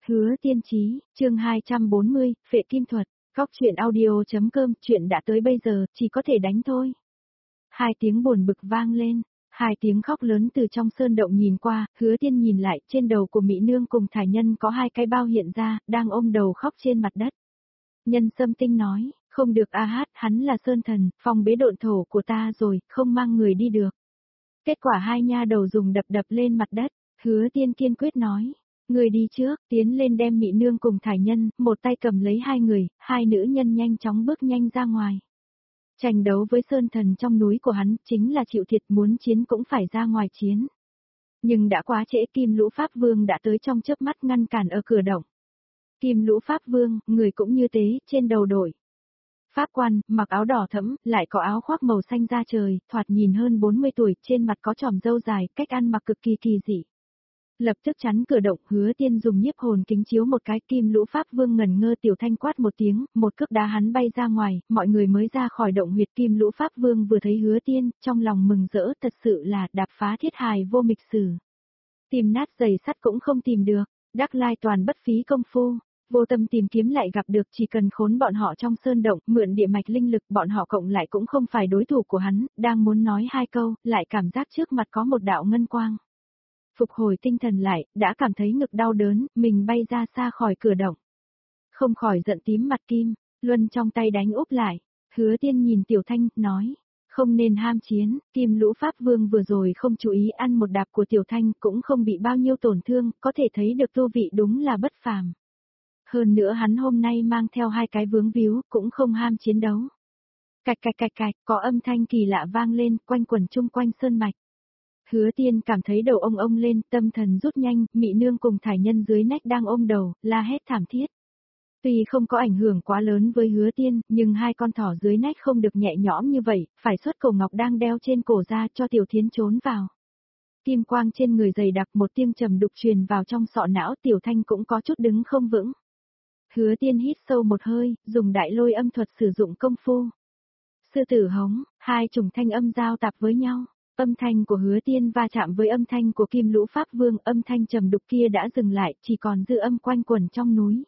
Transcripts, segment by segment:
Hứa Tiên Chí, chương 240, Phệ Kim Thuật, góc chuyện audio.com, chuyện đã tới bây giờ, chỉ có thể đánh thôi. Hai tiếng buồn bực vang lên, hai tiếng khóc lớn từ trong sơn động nhìn qua, Hứa Tiên nhìn lại, trên đầu của Mỹ Nương cùng Thải Nhân có hai cái bao hiện ra, đang ôm đầu khóc trên mặt đất. Nhân Sâm Tinh nói, không được hắn là sơn thần, phong bế độn thổ của ta rồi, không mang người đi được. Kết quả hai nha đầu dùng đập lên mặt đất, Hứa Tiên kiên quyết nói. Người đi trước, tiến lên đem Mỹ Nương cùng Thải Nhân, một tay cầm lấy hai người, hai nữ nhân nhanh chóng bước nhanh ra ngoài. Tranh đấu với sơn thần trong núi của hắn, chính là chịu thiệt, muốn chiến cũng phải ra ngoài chiến. Nhưng đã quá trễ, Kim Lũ Pháp Vương đã tới trong chớp mắt ngăn cản ở cửa động. Kim Lũ Pháp Vương, người cũng như thế, trên đầu đội pháp quan, mặc áo đỏ thẫm, lại có áo khoác màu xanh da trời, thoạt nhìn hơn 40 tuổi, trên mặt có chòm râu dài, cách ăn mặc cực kỳ kỳ dị. Lập tức chắn cửa động, Hứa Tiên dùng nhiếp hồn kính chiếu một cái, Kim Lũ Pháp Vương ngẩn ngơ, Tiểu Thanh quát một tiếng, một cước đá hắn bay ra ngoài, mọi người mới ra khỏi động huyệt. Kim Lũ Pháp Vương vừa thấy Hứa Tiên, trong lòng mừng rỡ, thật sự là đạp phá thiết hài vô mịch sử. Tìm nát giày sắt cũng không tìm được, đắc lai toàn bất phí công phu. Vô tâm tìm kiếm lại gặp được, chỉ cần khốn bọn họ trong sơn động, mượn địa mạch linh lực, bọn họ cộng lại cũng không phải đối thủ của hắn, đang muốn nói hai câu, lại cảm giác trước mặt có một đạo ngân quang. Phục hồi tinh thần lại, đã cảm thấy ngực đau đớn, mình bay ra xa khỏi cửa động. Không khỏi giận tím mặt Kim Luân trong tay đánh úp lại. Hứa Tiên nhìn Tiểu Thanh, nói, không nên ham chiến. Kim Lũ Pháp Vương vừa rồi không chú ý ăn một đạp của Tiểu Thanh, cũng không bị bao nhiêu tổn thương, có thể thấy được tu vị đúng là bất phàm. Hơn nữa hắn hôm nay mang theo hai cái vướng víu, cũng không ham chiến đấu. Cạch cạch cạch cạch, có âm thanh kỳ lạ vang lên, quanh quẩn chung quanh sơn mạch. Hứa Tiên cảm thấy đầu ông lên, tâm thần rút nhanh, Mỹ Nương cùng Thải Nhân dưới nách đang ôm đầu, la hét thảm thiết. Tuy không có ảnh hưởng quá lớn với Hứa Tiên, nhưng hai con thỏ dưới nách không được nhẹ nhõm như vậy, phải xuất cổ ngọc đang đeo trên cổ ra cho Tiểu Thiến trốn vào. Kim quang trên người dày đặc, một tiếng trầm đục truyền vào trong sọ não, Tiểu Thanh cũng có chút đứng không vững. Hứa Tiên hít sâu một hơi, dùng đại lôi âm thuật sử dụng công phu. Sư tử hống, hai chủng thanh âm giao tạp với nhau. Âm thanh của Hứa Tiên va chạm với âm thanh của Kim Lũ Pháp Vương, âm thanh trầm đục kia đã dừng lại, chỉ còn dư âm quanh quẩn trong núi.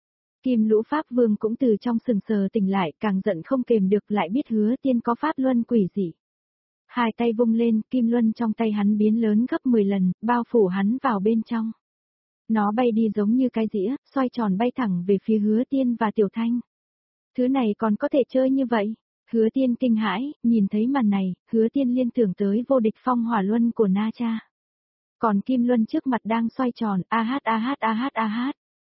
Kim Lũ Pháp Vương cũng từ trong sừng sờ tỉnh lại, càng giận không kềm được, lại biết Hứa Tiên có pháp luân quỷ dị. Hai tay vung lên, kim luân trong tay hắn biến lớn gấp 10 lần, bao phủ hắn vào bên trong. Nó bay đi giống như cái dĩa, xoay tròn bay thẳng về phía Hứa Tiên và Tiểu Thanh. Thứ này còn có thể chơi như vậy? Hứa Tiên kinh hãi, nhìn thấy màn này, Hứa Tiên liên tưởng tới vô địch phong hỏa luân của Na Cha. Còn kim luân trước mặt đang xoay tròn, a hát.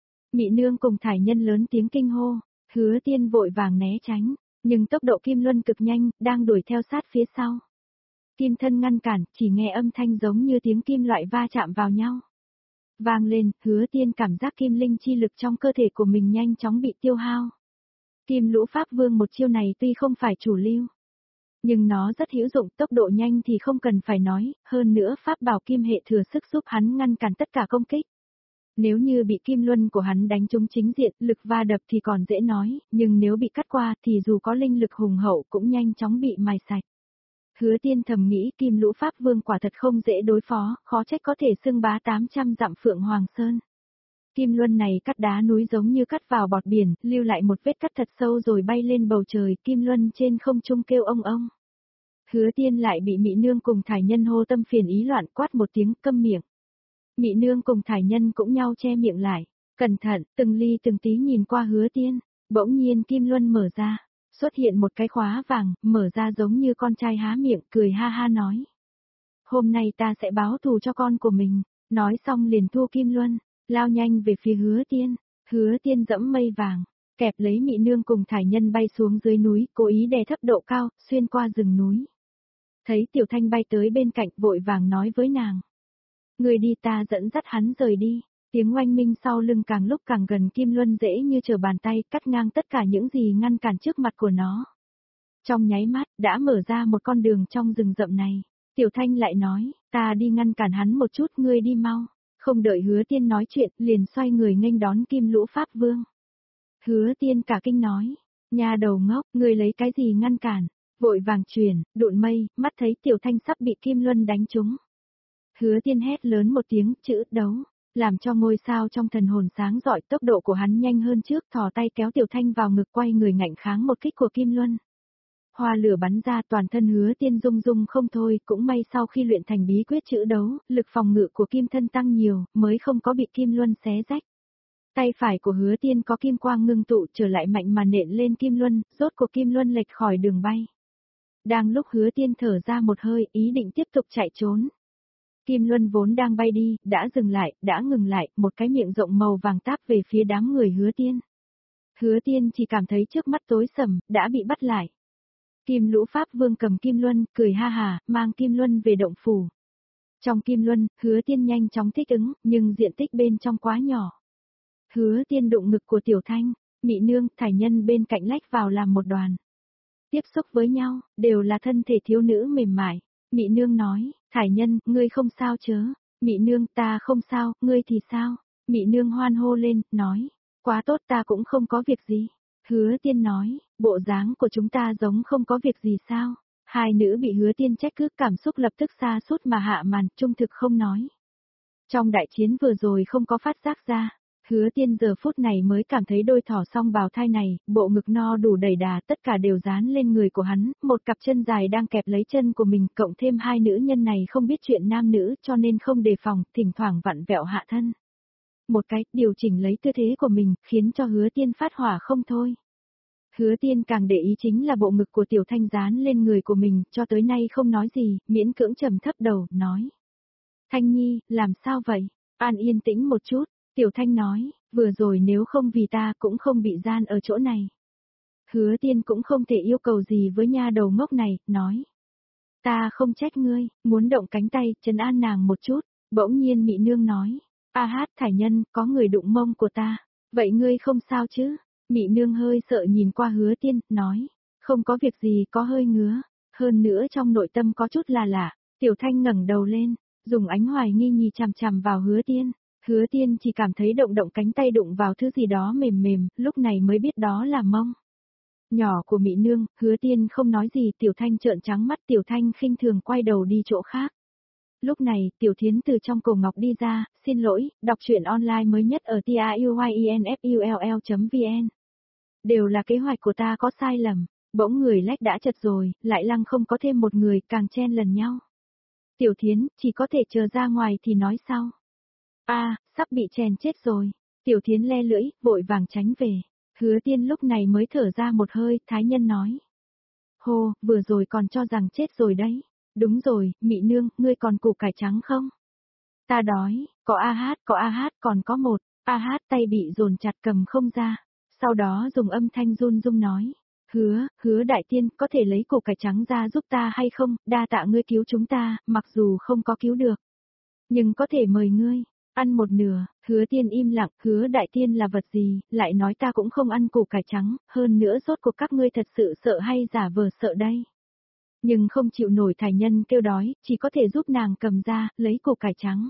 Mỹ Nương cùng Thải Nhân lớn tiếng kinh hô, Hứa Tiên vội vàng né tránh, nhưng tốc độ kim luân cực nhanh, đang đuổi theo sát phía sau. Kim thân ngăn cản, chỉ nghe âm thanh giống như tiếng kim loại va chạm vào nhau. Vang lên, Hứa Tiên cảm giác kim linh chi lực trong cơ thể của mình nhanh chóng bị tiêu hao. Kim Lũ Pháp Vương một chiêu này tuy không phải chủ lưu, nhưng nó rất hữu dụng, tốc độ nhanh thì không cần phải nói, hơn nữa pháp bảo kim hệ thừa sức giúp hắn ngăn cản tất cả công kích. Nếu như bị kim luân của hắn đánh trúng chính diện, lực va đập thì còn dễ nói, nhưng nếu bị cắt qua thì dù có linh lực hùng hậu cũng nhanh chóng bị mài sạch. Hứa Tiên thầm nghĩ Kim Lũ Pháp Vương quả thật không dễ đối phó, khó trách có thể xưng bá 800 dặm Phượng Hoàng Sơn. Kim luân này cắt đá núi giống như cắt vào bọt biển, lưu lại một vết cắt thật sâu rồi bay lên bầu trời, kim luân trên không trung kêu ông ông. Hứa Tiên lại bị Mỹ Nương cùng Thải Nhân hô tâm phiền ý loạn, quát một tiếng câm miệng. Mỹ Nương cùng Thải Nhân cũng nhau che miệng lại, cẩn thận, từng ly từng tí nhìn qua Hứa Tiên, bỗng nhiên kim luân mở ra, xuất hiện một cái khóa vàng, mở ra giống như con trai há miệng, cười ha ha nói. Hôm nay ta sẽ báo thù cho con của mình, nói xong liền thu kim luân, lao nhanh về phía Hứa Tiên. Hứa Tiên dẫm mây vàng, kẹp lấy Mỹ Nương cùng Thải Nhân bay xuống dưới núi, cố ý đè thấp độ cao, xuyên qua rừng núi. Thấy Tiểu Thanh bay tới bên cạnh, vội vàng nói với nàng. Người đi, ta dẫn dắt hắn rời đi. Tiếng oanh minh sau lưng càng lúc càng gần, kim luân dễ như trở bàn tay, cắt ngang tất cả những gì ngăn cản trước mặt của nó. Trong nháy mắt, đã mở ra một con đường trong rừng rậm này. Tiểu Thanh lại nói, ta đi ngăn cản hắn một chút, ngươi đi mau. Không đợi Hứa Tiên nói chuyện, liền xoay người nghênh đón Kim Lũ Pháp Vương. Hứa Tiên cả kinh nói, nhà đầu ngốc, ngươi lấy cái gì ngăn cản? Vội vàng truyền, độn mây, mắt thấy Tiểu Thanh sắp bị Kim Luân đánh trúng. Hứa Tiên hét lớn một tiếng, chữ đấu. làm cho ngôi sao trong thần hồn sáng rọi, tốc độ của hắn nhanh hơn trước, thò tay kéo Tiểu Thanh vào ngực, quay người ngạnh kháng một kích của Kim Luân. Hoa lửa bắn ra, toàn thân Hứa Tiên rung rung không thôi, cũng may sau khi luyện thành bí quyết chữ đấu, lực phòng ngự của Kim thân tăng nhiều, mới không có bị Kim Luân xé rách. Tay phải của Hứa Tiên có kim quang ngưng tụ trở lại mạnh mà nện lên Kim Luân, rốt cuộc Kim Luân lệch khỏi đường bay. Đang lúc Hứa Tiên thở ra một hơi, ý định tiếp tục chạy trốn. Kim Luân vốn đang bay đi, đã ngừng lại, một cái miệng rộng màu vàng táp về phía đám người Hứa Tiên. Hứa Tiên chỉ cảm thấy trước mắt tối sầm, đã bị bắt lại. Kim Lũ Pháp Vương cầm Kim Luân, cười ha hà, mang Kim Luân về động phủ. Trong Kim Luân, Hứa Tiên nhanh chóng thích ứng, nhưng diện tích bên trong quá nhỏ. Hứa Tiên đụng ngực của Tiểu Thanh, Mị Nương, Thải Nhân bên cạnh lách vào làm một đoàn. Tiếp xúc với nhau, đều là thân thể thiếu nữ mềm mại. Mị Nương nói, Thải Nhân, ngươi không sao chớ. Mị Nương, ta không sao, ngươi thì sao? Mị Nương hoan hô lên, nói, quá tốt, ta cũng không có việc gì. Hứa Tiên nói, bộ dáng của chúng ta giống không có việc gì sao? Hai nữ bị Hứa Tiên trách cứ, cảm xúc lập tức sa sút mà hạ màn, trung thực không nói. Trong đại chiến vừa rồi không có phát giác ra. Hứa Tiên giờ phút này mới cảm thấy đôi thỏ song bào thai này, bộ ngực no đủ đầy đà, tất cả đều dán lên người của hắn, một cặp chân dài đang kẹp lấy chân của mình, cộng thêm hai nữ nhân này không biết chuyện nam nữ cho nên không đề phòng, thỉnh thoảng vặn vẹo hạ thân. Một cái, điều chỉnh lấy tư thế của mình, khiến cho Hứa Tiên phát hỏa không thôi. Hứa Tiên càng để ý chính là bộ ngực của Tiểu Thanh dán lên người của mình, cho tới nay không nói gì, miễn cưỡng trầm thấp đầu, nói. Thanh Nhi, làm sao vậy? An yên tĩnh một chút. Tiểu Thanh nói, vừa rồi nếu không vì ta cũng không bị gian ở chỗ này. Hứa Tiên cũng không thể yêu cầu gì với nha đầu ngốc này, nói. Ta không trách ngươi, muốn động cánh tay, trấn an nàng một chút, bỗng nhiên Mị Nương nói. A hát Thải Nhân, có người đụng mông của ta, vậy ngươi không sao chứ? Mị Nương hơi sợ nhìn qua Hứa Tiên, nói. Không có việc gì, có hơi ngứa, hơn nữa trong nội tâm có chút là lạ. Tiểu Thanh ngẩng đầu lên, dùng ánh hoài nghi nhìn chằm chằm vào Hứa Tiên. Hứa Tiên chỉ cảm thấy động cánh tay đụng vào thứ gì đó mềm mềm, lúc này mới biết đó là mông. Nhỏ của Mị Nương, Hứa Tiên không nói gì, Tiểu Thanh trợn trắng mắt, Tiểu Thanh khinh thường quay đầu đi chỗ khác. Lúc này, Tiểu Thiến từ trong cổ ngọc đi ra, xin lỗi, đọc truyện online mới nhất ở tiuyinfull.vn. Đều là kế hoạch của ta có sai lầm, bỗng người lách đã chật rồi, lại lăng không có thêm một người, càng chen lần nhau. Tiểu Thiến, chỉ có thể chờ ra ngoài thì nói sau. Sắp bị chèn chết rồi. Tiểu Thiến le lưỡi, vội vàng tránh về. Hứa Tiên lúc này mới thở ra một hơi, Thái Nhân nói. Hô, vừa rồi còn cho rằng chết rồi đấy. Đúng rồi, Mị Nương, ngươi còn củ cải trắng không? Ta đói, có a hát, còn có một. A hát tay bị dồn chặt cầm không ra. Sau đó dùng âm thanh run rung nói. Hứa đại tiên, có thể lấy củ cải trắng ra giúp ta hay không? Đa tạ ngươi cứu chúng ta, mặc dù không có cứu được. Nhưng có thể mời ngươi. Ăn một nửa, Hứa Tiên im lặng, Hứa đại tiên là vật gì, lại nói ta cũng không ăn củ cải trắng, hơn nữa rốt cuộc các ngươi thật sự sợ hay giả vờ sợ đây. Nhưng không chịu nổi Thải Nhân kêu đói, chỉ có thể giúp nàng cầm ra, lấy củ cải trắng.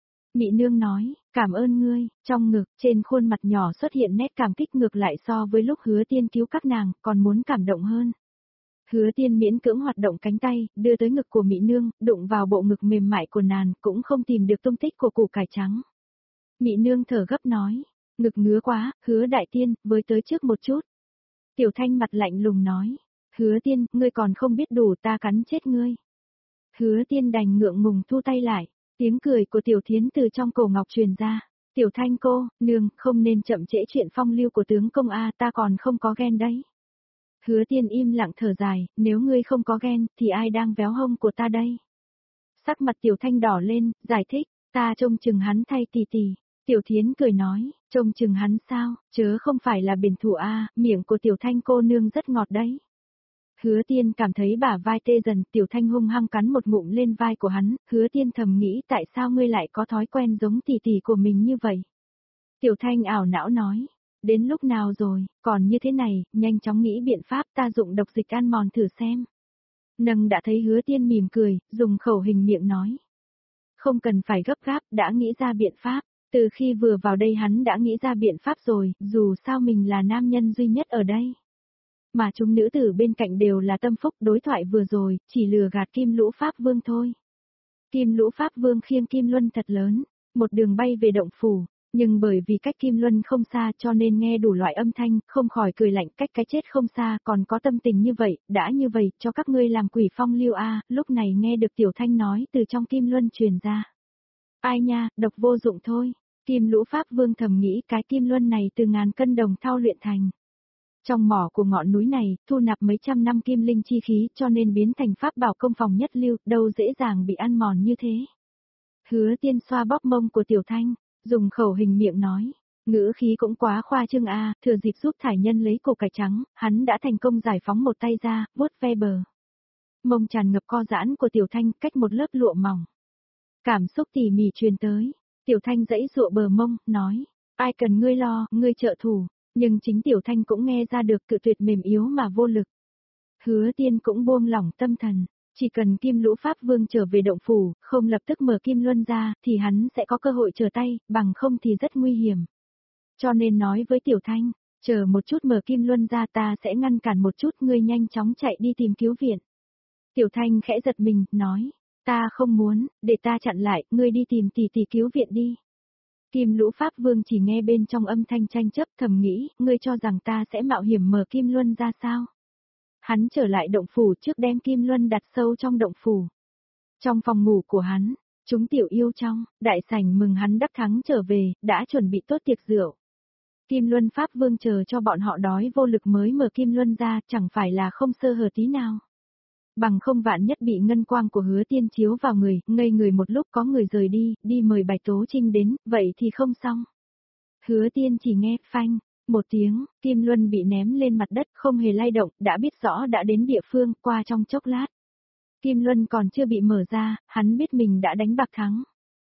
Mị Nương nói, cảm ơn ngươi, trong ngực, trên khuôn mặt nhỏ xuất hiện nét cảm kích ngược lại so với lúc Hứa Tiên cứu các nàng, còn muốn cảm động hơn. Hứa Tiên miễn cưỡng hoạt động cánh tay, đưa tới ngực của Mị Nương, đụng vào bộ ngực mềm mại của nàng, cũng không tìm được tung tích của củ cải trắng. Mị Nương thở gấp nói, ngực ngứa quá, Hứa đại tiên, với tới trước một chút. Tiểu Thanh mặt lạnh lùng nói, Hứa Tiên, ngươi còn không biết đủ, ta cắn chết ngươi. Hứa Tiên đành ngượng ngùng thu tay lại, tiếng cười của Tiểu Thiến từ trong cổ ngọc truyền ra. Tiểu Thanh cô, nương, không nên chậm trễ chuyện phong lưu của tướng công a, ta còn không có ghen đấy. Hứa Tiên im lặng thở dài, nếu ngươi không có ghen, thì ai đang véo hông của ta đây? Sắc mặt Tiểu Thanh đỏ lên, giải thích, ta trông chừng hắn thay tỷ tỷ. Tiểu Thiến cười nói, trông chừng hắn sao, chớ không phải là biển thủ a, miệng của Tiểu Thanh cô nương rất ngọt đấy. Hứa Tiên cảm thấy bả vai tê dần, Tiểu Thanh hung hăng cắn một ngụm lên vai của hắn, Hứa Tiên thầm nghĩ tại sao ngươi lại có thói quen giống tỷ tỷ của mình như vậy. Tiểu Thanh ảo não nói. Đến lúc nào rồi, còn như thế này, nhanh chóng nghĩ biện pháp ta dụng độc dịch ăn mòn thử xem. Nâng đã thấy Hứa Tiên mỉm cười, dùng khẩu hình miệng nói. Không cần phải gấp gáp, đã nghĩ ra biện pháp. Từ khi vừa vào đây hắn đã nghĩ ra biện pháp rồi, dù sao mình là nam nhân duy nhất ở đây. Mà chúng nữ tử bên cạnh đều là tâm phúc, đối thoại vừa rồi, chỉ lừa gạt Kim Lũ Pháp Vương thôi. Kim Lũ Pháp Vương khiêng Kim Luân thật lớn. một đường bay về động phủ, nhưng bởi vì cách Kim Luân không xa cho nên nghe đủ loại âm thanh, không khỏi cười lạnh, cách cái chết không xa, còn có tâm tình như vậy, đã như vậy, cho các ngươi làm quỷ phong lưu a. Lúc này nghe được Tiểu Thanh nói từ trong Kim Luân truyền ra. Ai nha, độc vô dụng thôi. Kim Lũ Pháp Vương thầm nghĩ cái Kim Luân này từ ngàn cân đồng thau luyện thành. Trong mỏ của ngọn núi này, thu nạp mấy trăm năm kim linh chi khí cho nên biến thành pháp bảo công phòng nhất lưu, đâu dễ dàng bị ăn mòn như thế. Hứa Tiên xoa bóp mông của Tiểu Thanh, dùng khẩu hình miệng nói, ngữ khí cũng quá khoa trương a. Thừa dịp giúp thải nhân lấy củ cải trắng, hắn đã thành công giải phóng một tay ra, vuốt ve bờ. Mông tràn ngập co giãn của Tiểu Thanh cách một lớp lụa mỏng. Cảm xúc tỉ mỉ truyền tới, Tiểu Thanh dãy dụa bờ mông, nói, ai cần ngươi lo, ngươi trợ thủ, nhưng chính Tiểu Thanh cũng nghe ra được cự tuyệt mềm yếu mà vô lực. Hứa Tiên cũng buông lỏng tâm thần, chỉ cần Kim Lũ Pháp Vương trở về động phủ, không lập tức mở Kim Luân ra, thì hắn sẽ có cơ hội trở tay, bằng không thì rất nguy hiểm. Cho nên nói với Tiểu Thanh, chờ một chút mở Kim Luân ra ta sẽ ngăn cản một chút, ngươi nhanh chóng chạy đi tìm cứu viện. Tiểu Thanh khẽ giật mình, nói, ta không muốn, để ta chặn lại, ngươi đi tìm tỷ tỷ cứu viện đi. Kim Lũ Pháp Vương chỉ nghe bên trong âm thanh tranh chấp, thầm nghĩ, ngươi cho rằng ta sẽ mạo hiểm mở Kim Luân ra sao? Hắn trở lại động phủ trước đem Kim Luân đặt sâu trong động phủ. Trong phòng ngủ của hắn, chúng tiểu yêu trong, đại sảnh mừng hắn đắc thắng trở về, đã chuẩn bị tốt tiệc rượu. Kim Luân Pháp Vương chờ cho bọn họ đói vô lực mới mở Kim Luân ra, chẳng phải là không sơ hở tí nào. Bằng không vạn nhất bị ngân quang của Hứa Tiên chiếu vào người, ngây người một lúc có người rời đi, đi mời Bạch Tố Trinh đến, vậy thì không xong. Hứa Tiên chỉ nghe, phanh, một tiếng, Kim Luân bị ném lên mặt đất không hề lay động, đã biết rõ đã đến địa phương, qua trong chốc lát. Kim Luân còn chưa bị mở ra, hắn biết mình đã đánh bạc thắng.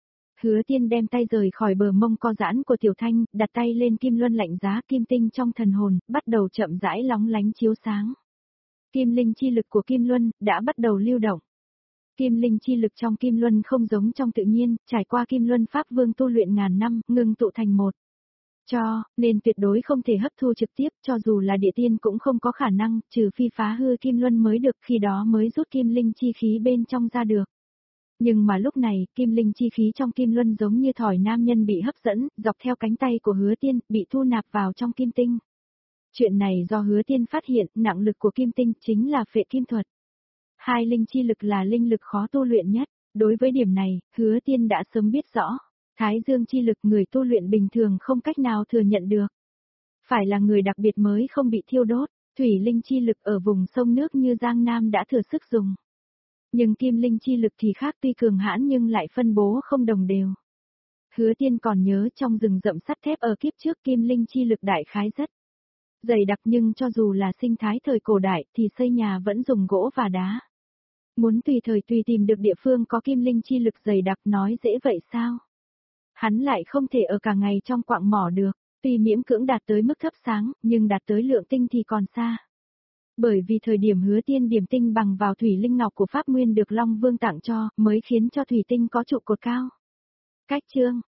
Hứa Tiên đem tay rời khỏi bờ mông co giãn của Tiểu Thanh, đặt tay lên Kim Luân lạnh giá kim tinh trong thần hồn, bắt đầu chậm rãi lóng lánh chiếu sáng. Kim linh chi lực của Kim Luân đã bắt đầu lưu động. Kim linh chi lực trong Kim Luân không giống trong tự nhiên, trải qua Kim Luân Pháp Vương tu luyện ngàn năm, ngưng tụ thành một. Nên tuyệt đối không thể hấp thu trực tiếp, cho dù là địa tiên cũng không có khả năng, trừ phi phá hư Kim Luân mới được, khi đó mới rút Kim linh chi khí bên trong ra được. Nhưng mà lúc này, Kim linh chi khí trong Kim Luân giống như thỏi nam nhân bị hấp dẫn, dọc theo cánh tay của Hứa Tiên, bị thu nạp vào trong kim tinh. Chuyện này do Hứa Tiên phát hiện, nặng lực của kim tinh chính là phệ kim thuật. Hai linh chi lực là linh lực khó tu luyện nhất, đối với điểm này, Hứa Tiên đã sớm biết rõ. Thái dương chi lực người tu luyện bình thường không cách nào thừa nhận được. Phải là người đặc biệt mới không bị thiêu đốt, thủy linh chi lực ở vùng sông nước như Giang Nam đã thừa sức dùng. Nhưng kim linh chi lực thì khác, tuy cường hãn nhưng lại phân bố không đồng đều. Hứa Tiên còn nhớ trong rừng rậm sắt thép ở kiếp trước kim linh chi lực đại khái rất dày đặc, nhưng cho dù là sinh thái thời cổ đại thì xây nhà vẫn dùng gỗ và đá. Muốn tùy thời tùy tìm được địa phương có kim linh chi lực dày đặc nói dễ vậy sao? Hắn lại không thể ở cả ngày trong quạng mỏ được, tuy miễn cưỡng đạt tới mức thấp sáng, nhưng đạt tới lượng tinh thì còn xa. Bởi vì thời điểm Hứa Tiên điểm tinh bằng vào thủy linh ngọc của Pháp Nguyên được Long Vương tặng cho, mới khiến cho thủy tinh có trụ cột cao. Cách chương